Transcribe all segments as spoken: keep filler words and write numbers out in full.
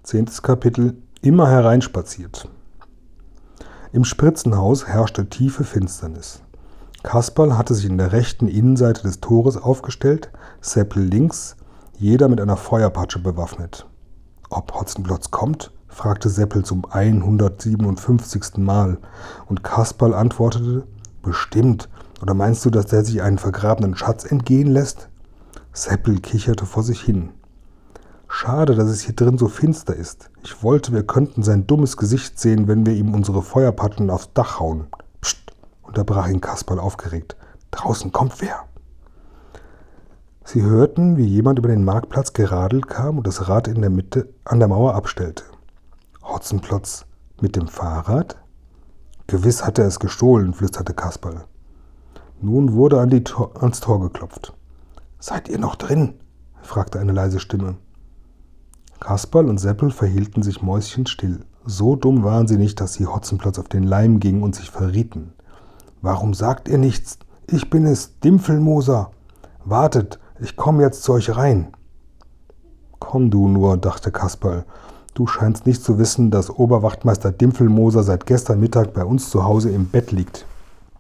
Zehntes Kapitel. Immer hereinspaziert. Im Spritzenhaus herrschte tiefe Finsternis. Kasperl hatte sich in der rechten Innenseite des Tores aufgestellt, Seppel links, jeder mit einer Feuerpatsche bewaffnet. »Ob Hotzenplotz kommt?« fragte Seppel zum hundertsiebenundfünfzigsten Mal, und Kasperl antwortete, »Bestimmt. Oder meinst du, dass der sich einen vergrabenen Schatz entgehen lässt?« Seppel kicherte vor sich hin. »Schade, dass es hier drin so finster ist. Ich wollte, wir könnten sein dummes Gesicht sehen, wenn wir ihm unsere Feuerpatschen aufs Dach hauen.« »Psst«, unterbrach ihn Kasperl aufgeregt. »Draußen kommt wer.« Sie hörten, wie jemand über den Marktplatz geradelt kam und das Rad in der Mitte an der Mauer abstellte. »Hotzenplotz mit dem Fahrrad?« »Gewiss hat er es gestohlen«, flüsterte Kasperl. Nun wurde an die Tor, ans Tor geklopft. »Seid ihr noch drin?« fragte eine leise Stimme. Kasperl und Seppel verhielten sich mäuschenstill. So dumm waren sie nicht, dass sie Hotzenplotz auf den Leim gingen und sich verrieten. »Warum sagt ihr nichts? Ich bin es, Dimpfelmoser. Wartet, ich komme jetzt zu euch rein.« »Komm du nur«, dachte Kasperl. »Du scheinst nicht zu wissen, dass Oberwachtmeister Dimpfelmoser seit gestern Mittag bei uns zu Hause im Bett liegt.«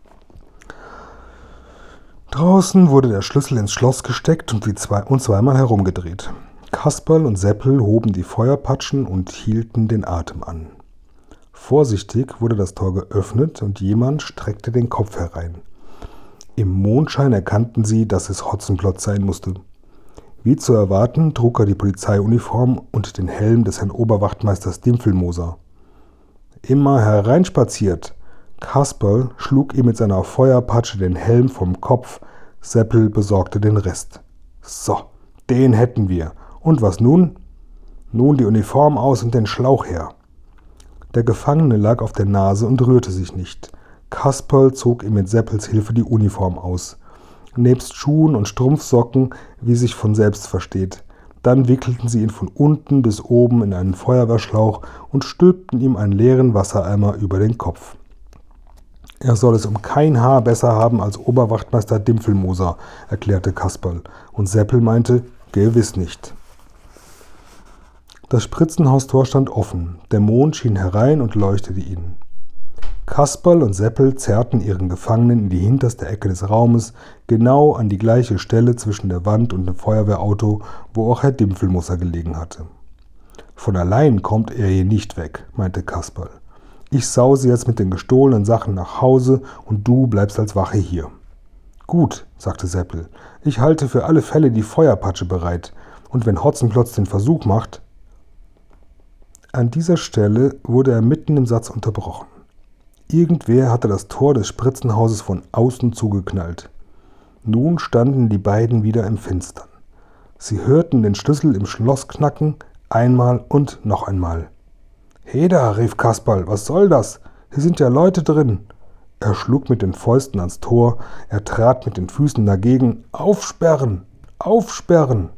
Draußen wurde der Schlüssel ins Schloss gesteckt und, wie zwei, und zweimal herumgedreht. Kasperl und Seppel hoben die Feuerpatschen und hielten den Atem an. Vorsichtig wurde das Tor geöffnet und jemand streckte den Kopf herein. Im Mondschein erkannten sie, dass es Hotzenplotz sein musste. Wie zu erwarten, trug er die Polizeiuniform und den Helm des Herrn Oberwachtmeisters Dimpfelmoser. »Immer hereinspaziert!« Kasperl schlug ihm mit seiner Feuerpatsche den Helm vom Kopf, Seppel besorgte den Rest. »So, den hätten wir. Und was nun?« »Nun die Uniform aus und den Schlauch her.« Der Gefangene lag auf der Nase und rührte sich nicht. Kasperl zog ihm mit Seppels Hilfe die Uniform aus. Nebst Schuhen und Strumpfsocken, wie sich von selbst versteht. Dann wickelten sie ihn von unten bis oben in einen Feuerwehrschlauch und stülpten ihm einen leeren Wassereimer über den Kopf. »Er soll es um kein Haar besser haben als Oberwachtmeister Dimpfelmoser«, erklärte Kasperl, und Seppel meinte, »Gewiss nicht.« Das Spritzenhaustor stand offen, der Mond schien herein und leuchtete ihnen. Kasperl und Seppel zerrten ihren Gefangenen in die hinterste Ecke des Raumes, genau an die gleiche Stelle zwischen der Wand und dem Feuerwehrauto, wo auch Herr Dimpfelmoser gelegen hatte. »Von allein kommt er hier nicht weg«, meinte Kasperl. »Ich sause jetzt mit den gestohlenen Sachen nach Hause und du bleibst als Wache hier.« »Gut«, sagte Seppel, »ich halte für alle Fälle die Feuerpatsche bereit, und wenn Hotzenplotz den Versuch macht...« An dieser Stelle wurde er mitten im Satz unterbrochen. Irgendwer hatte das Tor des Spritzenhauses von außen zugeknallt. Nun standen die beiden wieder im Finstern. Sie hörten den Schlüssel im Schloss knacken, einmal und noch einmal. »Heda«, rief Kasperl, »was soll das? Hier sind ja Leute drin.« Er schlug mit den Fäusten ans Tor, er trat mit den Füßen dagegen. »Aufsperren! Aufsperren!«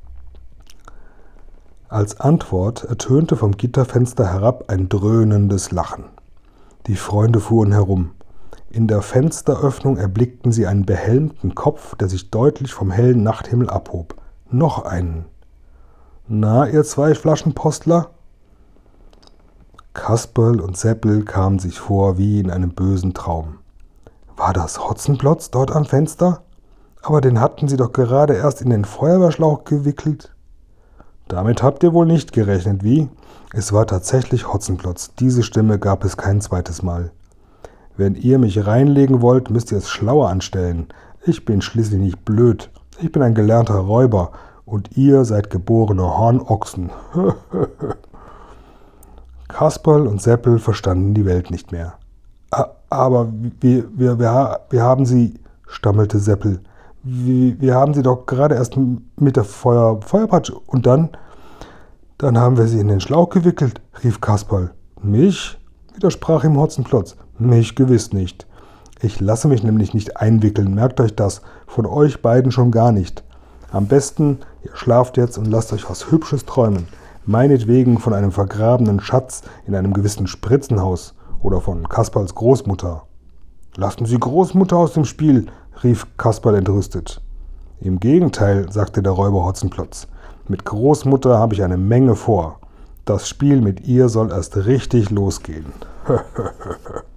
Als Antwort ertönte vom Gitterfenster herab ein dröhnendes Lachen. Die Freunde fuhren herum. In der Fensteröffnung erblickten sie einen behelmten Kopf, der sich deutlich vom hellen Nachthimmel abhob. Noch einen. »Na, ihr zwei Flaschenpostler?« Kasperl und Seppel kamen sich vor wie in einem bösen Traum. War das Hotzenplotz dort am Fenster? Aber den hatten sie doch gerade erst in den Feuerwehrschlauch gewickelt. Damit habt ihr wohl nicht gerechnet, wie? Es war tatsächlich Hotzenplotz. Diese Stimme gab es kein zweites Mal. Wenn ihr mich reinlegen wollt, müsst ihr es schlauer anstellen. Ich bin schließlich nicht blöd. Ich bin ein gelernter Räuber und ihr seid geborene Hornochsen. Kasperl und Seppel verstanden die Welt nicht mehr. »Aber wir, wir, wir, wir haben sie«, stammelte Seppel. Wir, wir haben sie doch gerade erst mit der Feuer, Feuerpatsche. Und dann? Dann haben wir sie in den Schlauch gewickelt«, rief Kasperl. »Mich?«, widersprach ihm Hotzenplotz. »Mich gewiss nicht. Ich lasse mich nämlich nicht einwickeln, merkt euch das. Von euch beiden schon gar nicht. Am besten, ihr schlaft jetzt und lasst euch was Hübsches träumen. Meinetwegen von einem vergrabenen Schatz in einem gewissen Spritzenhaus oder von Kasperls Großmutter.« »Lassen Sie Großmutter aus dem Spiel«, rief Kasperl entrüstet. »Im Gegenteil«, sagte der Räuber Hotzenplotz. »Mit Großmutter habe ich eine Menge vor. Das Spiel mit ihr soll erst richtig losgehen.